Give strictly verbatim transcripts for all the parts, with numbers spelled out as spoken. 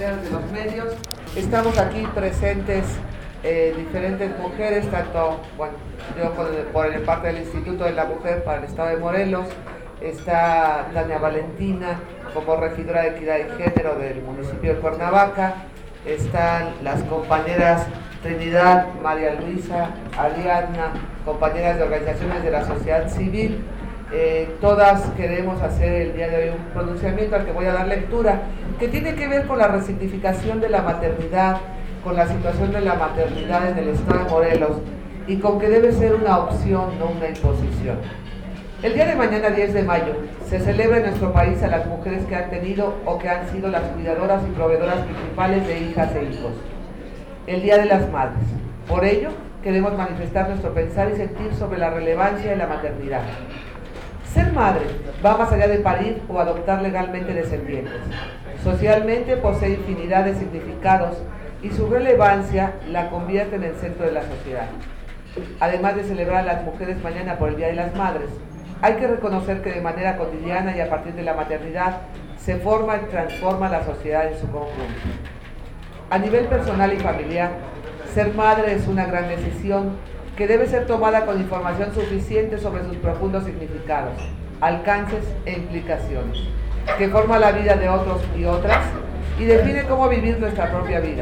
compañeras de los medios. Estamos aquí presentes eh, diferentes mujeres, tanto, bueno, yo por, por el parte del Instituto de la Mujer para el Estado de Morelos, está Tania Valentina como regidora de Equidad y Género del municipio de Cuernavaca, están las compañeras Trinidad, María Luisa, Ariadna, compañeras de organizaciones de la sociedad civil. Eh, todas queremos hacer el día de hoy un pronunciamiento al que voy a dar lectura, que tiene que ver con la resignificación de la maternidad, con la situación de la maternidad en el estado de Morelos y con que debe ser una opción, no una imposición. El día de mañana, diez de mayo, se celebra en nuestro país a las mujeres que han tenido o que han sido las cuidadoras y proveedoras principales de hijas e hijos. El Día de las Madres. Por ello, queremos manifestar nuestro pensar y sentir sobre la relevancia de la maternidad. Ser madre va más allá de parir o adoptar legalmente descendientes. Socialmente posee infinidad de significados y su relevancia la convierte en el centro de la sociedad. Además de celebrar a las mujeres mañana por el Día de las Madres, hay que reconocer que de manera cotidiana y a partir de la maternidad se forma y transforma la sociedad en su conjunto. A nivel personal y familiar, ser madre es una gran decisión que debe ser tomada con información suficiente sobre sus profundos significados, alcances e implicaciones, que forma la vida de otros y otras y define cómo vivir nuestra propia vida.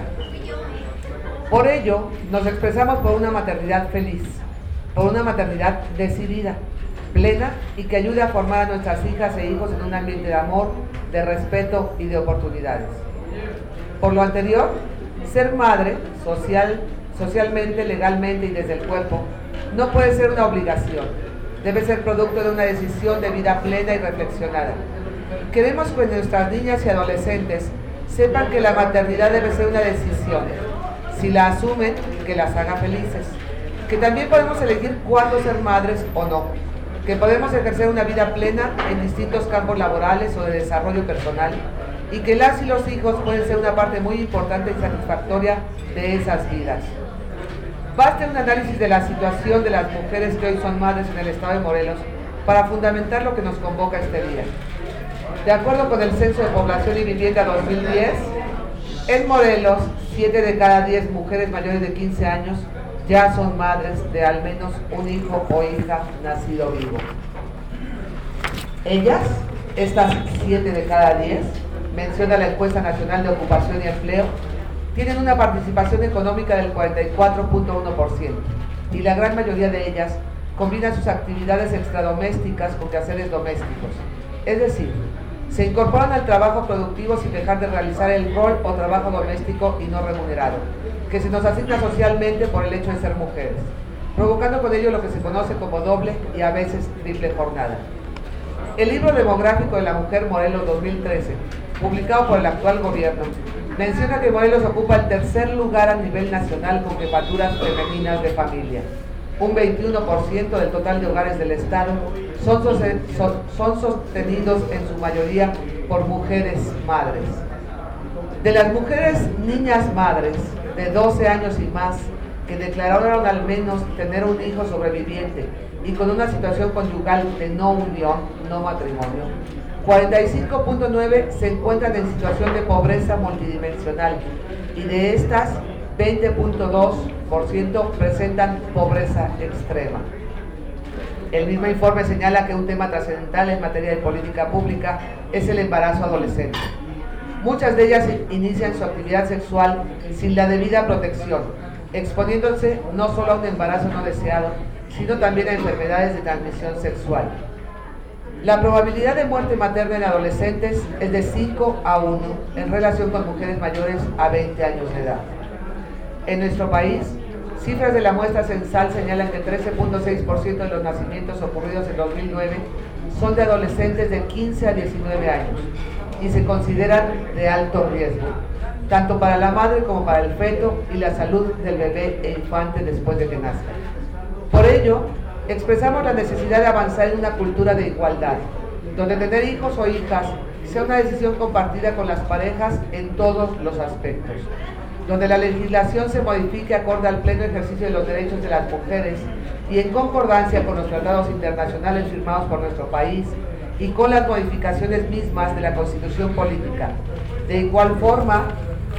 Por ello, nos expresamos por una maternidad feliz, por una maternidad decidida, plena y que ayude a formar a nuestras hijas e hijos en un ambiente de amor, de respeto y de oportunidades. Por lo anterior, ser madre, social, socialmente, legalmente y desde el cuerpo, no puede ser una obligación, debe ser producto de una decisión de vida plena y reflexionada. Queremos que nuestras niñas y adolescentes sepan que la maternidad debe ser una decisión, si la asumen, que las haga felices, que también podemos elegir cuándo ser madres o no, que podemos ejercer una vida plena en distintos campos laborales o de desarrollo personal, y que las y los hijos pueden ser una parte muy importante y satisfactoria de esas vidas. Basta un análisis de la situación de las mujeres que hoy son madres en el estado de Morelos para fundamentar lo que nos convoca este día. De acuerdo con el Censo de Población y Vivienda dos mil diez, en Morelos, siete de cada diez mujeres mayores de quince años ya son madres de al menos un hijo o hija nacido vivo. Ellas, estas siete de cada diez, menciona la Encuesta Nacional de Ocupación y Empleo, tienen una participación económica del cuarenta y cuatro punto uno por ciento y la gran mayoría de ellas combinan sus actividades extradomésticas con quehaceres domésticos. Es decir, se incorporan al trabajo productivo sin dejar de realizar el rol o trabajo doméstico y no remunerado, que se nos asigna socialmente por el hecho de ser mujeres, provocando con ello lo que se conoce como doble y a veces triple jornada. El libro demográfico de la mujer Morelos dos mil trece, publicado por el actual gobierno, menciona que Morelos ocupa el tercer lugar a nivel nacional con jefaturas femeninas de familia. Un veintiuno por ciento del total de hogares del estado son, son, son sostenidos en su mayoría por mujeres madres. De las mujeres niñas madres de doce años y más que declararon al menos tener un hijo sobreviviente y con una situación conyugal de no unión, no matrimonio, cuarenta y cinco punto nueve por ciento se encuentran en situación de pobreza multidimensional y de estas, veinte punto dos por ciento presentan pobreza extrema. El mismo informe señala que un tema trascendental en materia de política pública es el embarazo adolescente. Muchas de ellas inician su actividad sexual sin la debida protección, exponiéndose no solo a un embarazo no deseado, sino también a enfermedades de transmisión sexual. La probabilidad de muerte materna en adolescentes es de cinco a uno en relación con mujeres mayores a veinte años de edad. En nuestro país, cifras de la muestra censal señalan que trece punto seis por ciento de los nacimientos ocurridos en dos mil nueve son de adolescentes de quince a diecinueve años y se consideran de alto riesgo, tanto para la madre como para el feto y la salud del bebé e infante después de que nazca. Por ello, expresamos la necesidad de avanzar en una cultura de igualdad, donde tener hijos o hijas sea una decisión compartida con las parejas en todos los aspectos, donde la legislación se modifique acorde al pleno ejercicio de los derechos de las mujeres y en concordancia con los tratados internacionales firmados por nuestro país y con las modificaciones mismas de la Constitución Política. De igual forma,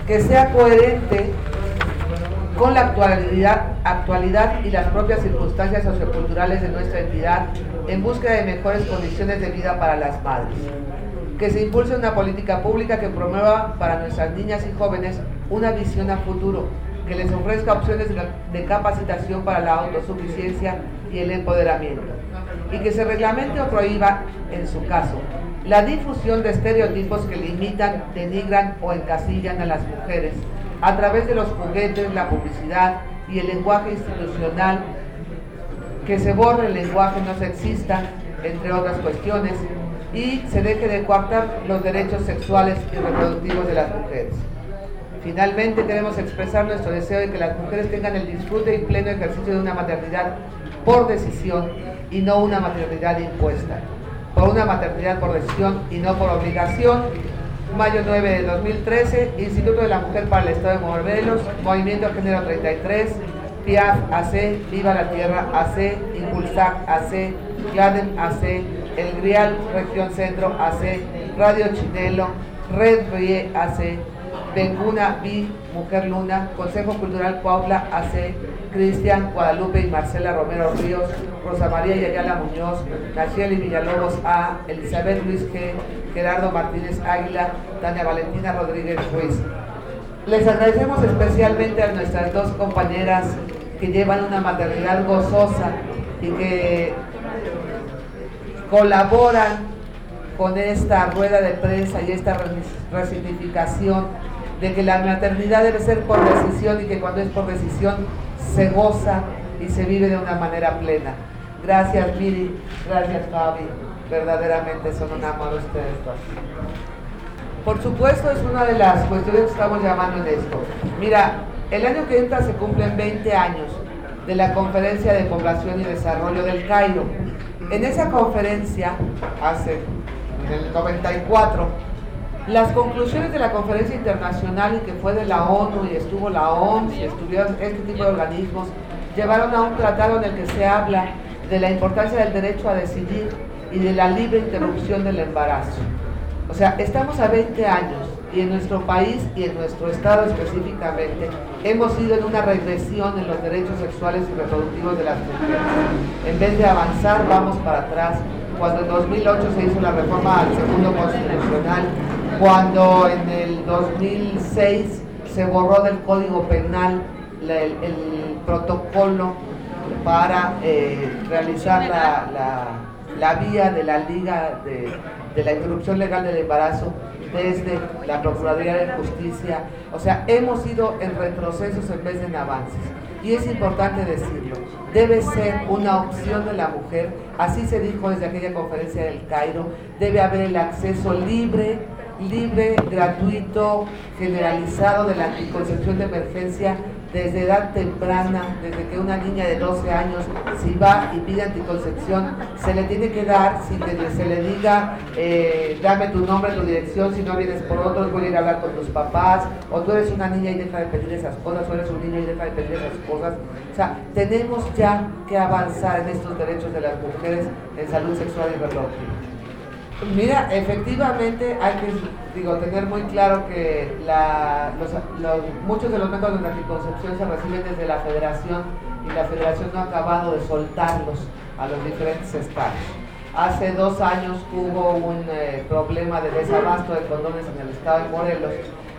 que sea coherente con la actualidad, actualidad y las propias circunstancias socioculturales de nuestra entidad en búsqueda de mejores condiciones de vida para las madres. Que se impulse una política pública que promueva para nuestras niñas y jóvenes una visión a futuro, que les ofrezca opciones de capacitación para la autosuficiencia y el empoderamiento, y que se reglamente o prohíba, en su caso, la difusión de estereotipos que limitan, denigran o encasillan a las mujeres a través de los juguetes, la publicidad y el lenguaje institucional, que se borre el lenguaje no sexista, entre otras cuestiones, y se deje de coartar los derechos sexuales y reproductivos de las mujeres. Finalmente, queremos expresar nuestro deseo de que las mujeres tengan el disfrute y pleno ejercicio de una maternidad por decisión y no una maternidad impuesta, por una maternidad por decisión y no por obligación. Mayo nueve de dos mil trece, Instituto de la Mujer para el Estado de Morelos, Movimiento Género treinta y tres, P I A F A C, Viva la Tierra A C, Impulsac A C, GLADEM A C, El Grial Región Centro A C, Radio Chinelo, Red Rie A C, Benguna Vi, Mujer Luna, Consejo Cultural Cuautla A C, Cristian, Guadalupe y Marcela Romero Ríos, Rosa María y Ayala Muñoz, Nacheli Villalobos A, Elizabeth Luis G, Gerardo Martínez Águila, Tania Valentina Rodríguez Ruiz. Les agradecemos especialmente a nuestras dos compañeras que llevan una maternidad gozosa y que colaboran con esta rueda de prensa y esta resignificación de que la maternidad debe ser por decisión y que cuando es por decisión se goza y se vive de una manera plena. Gracias Miri, gracias Fabi, verdaderamente son un amor ustedes dos. Por supuesto es una de las cuestiones que estamos llamando en esto. Mira, el año que entra se cumplen veinte años de la Conferencia de Población y Desarrollo del Cairo. En esa conferencia, hace, en el noventa y cuatro, las conclusiones de la conferencia internacional y que fue de la ONU y estuvo la O M S y estuvieron este tipo de organismos, llevaron a un tratado en el que se habla de la importancia del derecho a decidir y de la libre interrupción del embarazo. O sea, estamos a veinte años y en nuestro país y en nuestro estado específicamente hemos ido en una regresión en los derechos sexuales y reproductivos de las mujeres. En vez de avanzar, vamos para atrás. Cuando en dos mil ocho se hizo la reforma al segundo constitucional, cuando en el dos mil seis se borró del Código Penal la, el, el protocolo para eh, realizar la, la, la vía de la Liga de, de la interrupción legal del embarazo desde la Procuraduría de Justicia. O sea, hemos ido en retrocesos en vez de en avances. Y es importante decirlo, debe ser una opción de la mujer, así se dijo desde aquella conferencia del Cairo, debe haber el acceso libre, libre, gratuito, generalizado de la anticoncepción de emergencia desde edad temprana, desde que una niña de doce años, si va y pide anticoncepción, se le tiene que dar sin que se le diga, eh, dame tu nombre, tu dirección, si no vienes por otros, voy a ir a hablar con tus papás, o tú eres una niña y deja de pedir esas cosas, o eres un niño y deja de pedir esas cosas. O sea, tenemos ya que avanzar en estos derechos de las mujeres en salud sexual y reproductiva. Mira, efectivamente hay que digo, tener muy claro que la, los, los, muchos de los métodos de anticoncepción se reciben desde la federación y la federación no ha acabado de soltarlos a los diferentes estados. Hace dos años hubo un eh, problema de desabasto de condones en el estado de Morelos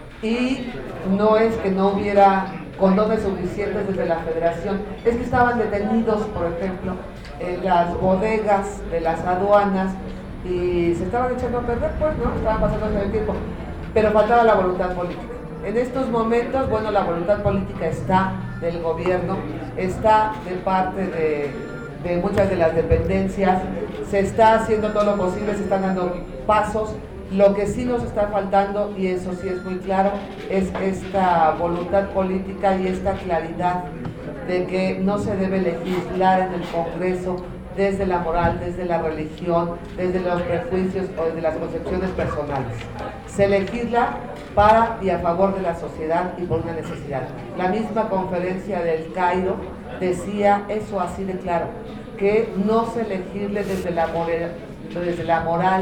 y no es que no hubiera condones suficientes desde la federación, es que estaban detenidos, por ejemplo, en las bodegas de las aduanas y se estaban echando a perder, pues, ¿no? Estaban pasando el tiempo, pero faltaba la voluntad política. En estos momentos, bueno, la voluntad política está del gobierno, está de parte de, de muchas de las dependencias, se está haciendo todo lo posible, se están dando pasos. Lo que sí nos está faltando, y eso sí es muy claro, es esta voluntad política y esta claridad de que no se debe legislar en el Congreso desde la moral, desde la religión, desde los prejuicios o desde las concepciones personales. Se legisla para y a favor de la sociedad y por una necesidad. La misma conferencia del Cairo decía eso así de claro, que no se legisle desde la moral, desde la moral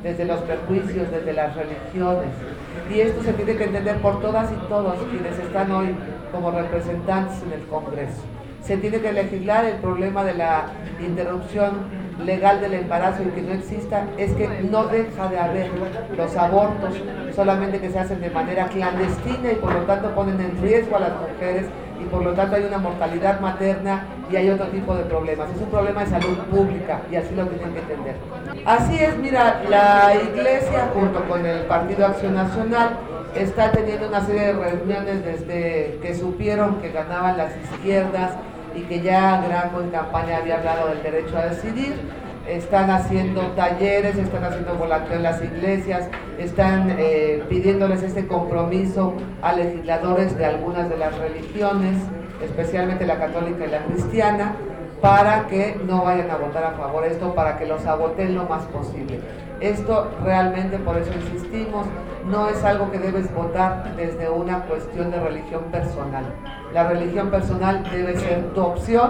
desde los prejuicios, desde las religiones. Y esto se tiene que entender por todas y todos quienes están hoy como representantes en el Congreso. Se tiene que legislar el problema de la interrupción legal del embarazo y que no exista, es que no deja de haber los abortos, solamente que se hacen de manera clandestina y por lo tanto ponen en riesgo a las mujeres y por lo tanto hay una mortalidad materna y hay otro tipo de problemas. Es un problema de salud pública y así lo tienen que entender. Así es, mira, la Iglesia junto con el Partido Acción Nacional está teniendo una serie de reuniones desde que supieron que ganaban las izquierdas y que ya Graco en campaña había hablado del derecho a decidir. Están haciendo talleres, están haciendo volanteo en las iglesias, están eh, pidiéndoles este compromiso a legisladores de algunas de las religiones, especialmente la católica y la cristiana, para que no vayan a votar a favor de esto, para que los aborten lo más posible. Esto realmente, por eso insistimos, no es algo que debes votar desde una cuestión de religión personal. La religión personal debe ser tu opción,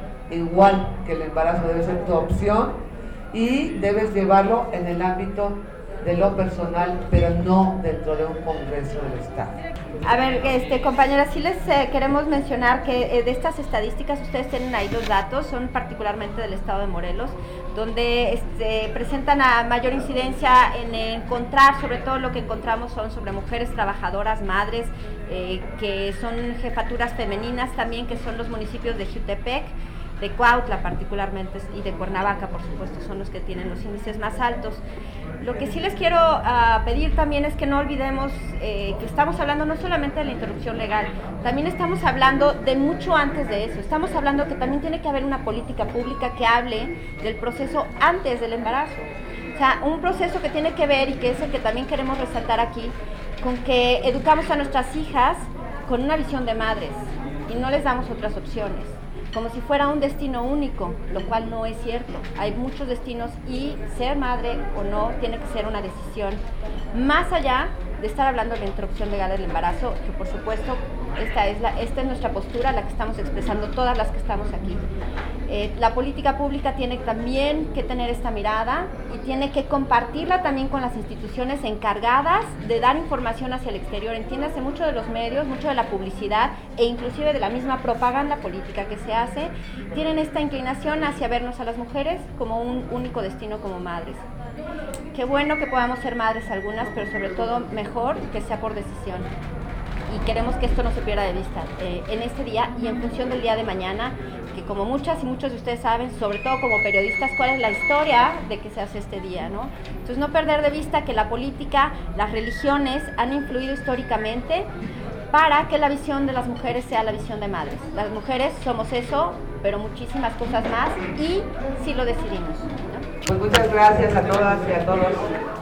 igual que el embarazo debe ser tu opción, y debes llevarlo en el ámbito de lo personal, pero no dentro de un Congreso del Estado. A ver, este, compañeras, sí les eh, queremos mencionar que eh, de estas estadísticas ustedes tienen ahí los datos, son particularmente del estado de Morelos, donde este, presentan a mayor incidencia en encontrar, sobre todo lo que encontramos son sobre mujeres trabajadoras, madres, eh, que son jefaturas femeninas también, que son los municipios de Jiutepec, de Cuautla particularmente y de Cuernavaca, por supuesto, son los que tienen los índices más altos. Lo que sí les quiero uh, pedir también es que no olvidemos eh, que estamos hablando no solamente de la interrupción legal, también estamos hablando de mucho antes de eso. Estamos hablando que también tiene que haber una política pública que hable del proceso antes del embarazo. O sea, un proceso que tiene que ver, y que es el que también queremos resaltar aquí, con que educamos a nuestras hijas con una visión de madres y no les damos otras opciones, como si fuera un destino único, lo cual no es cierto. Hay muchos destinos y ser madre o no tiene que ser una decisión, más allá de estar hablando de la interrupción legal del embarazo, que por supuesto esta es, la, esta es nuestra postura, la que estamos expresando todas las que estamos aquí. Eh, la política pública tiene también que tener esta mirada y tiene que compartirla también con las instituciones encargadas de dar información hacia el exterior. Entiéndase, mucho de los medios, mucho de la publicidad e inclusive de la misma propaganda política que se hace, tienen esta inclinación hacia vernos a las mujeres como un único destino como madres. Qué bueno que podamos ser madres algunas, pero sobre todo mejor que sea por decisión. Y queremos que esto no se pierda de vista eh, en este día y en función del día de mañana, que como muchas y muchos de ustedes saben, sobre todo como periodistas, cuál es la historia de que se hace este día, ¿no? Entonces no perder de vista que la política, las religiones han influido históricamente para que la visión de las mujeres sea la visión de madres. Las mujeres somos eso, pero muchísimas cosas más, y sí lo decidimos, ¿no? Pues muchas gracias a todas y a todos.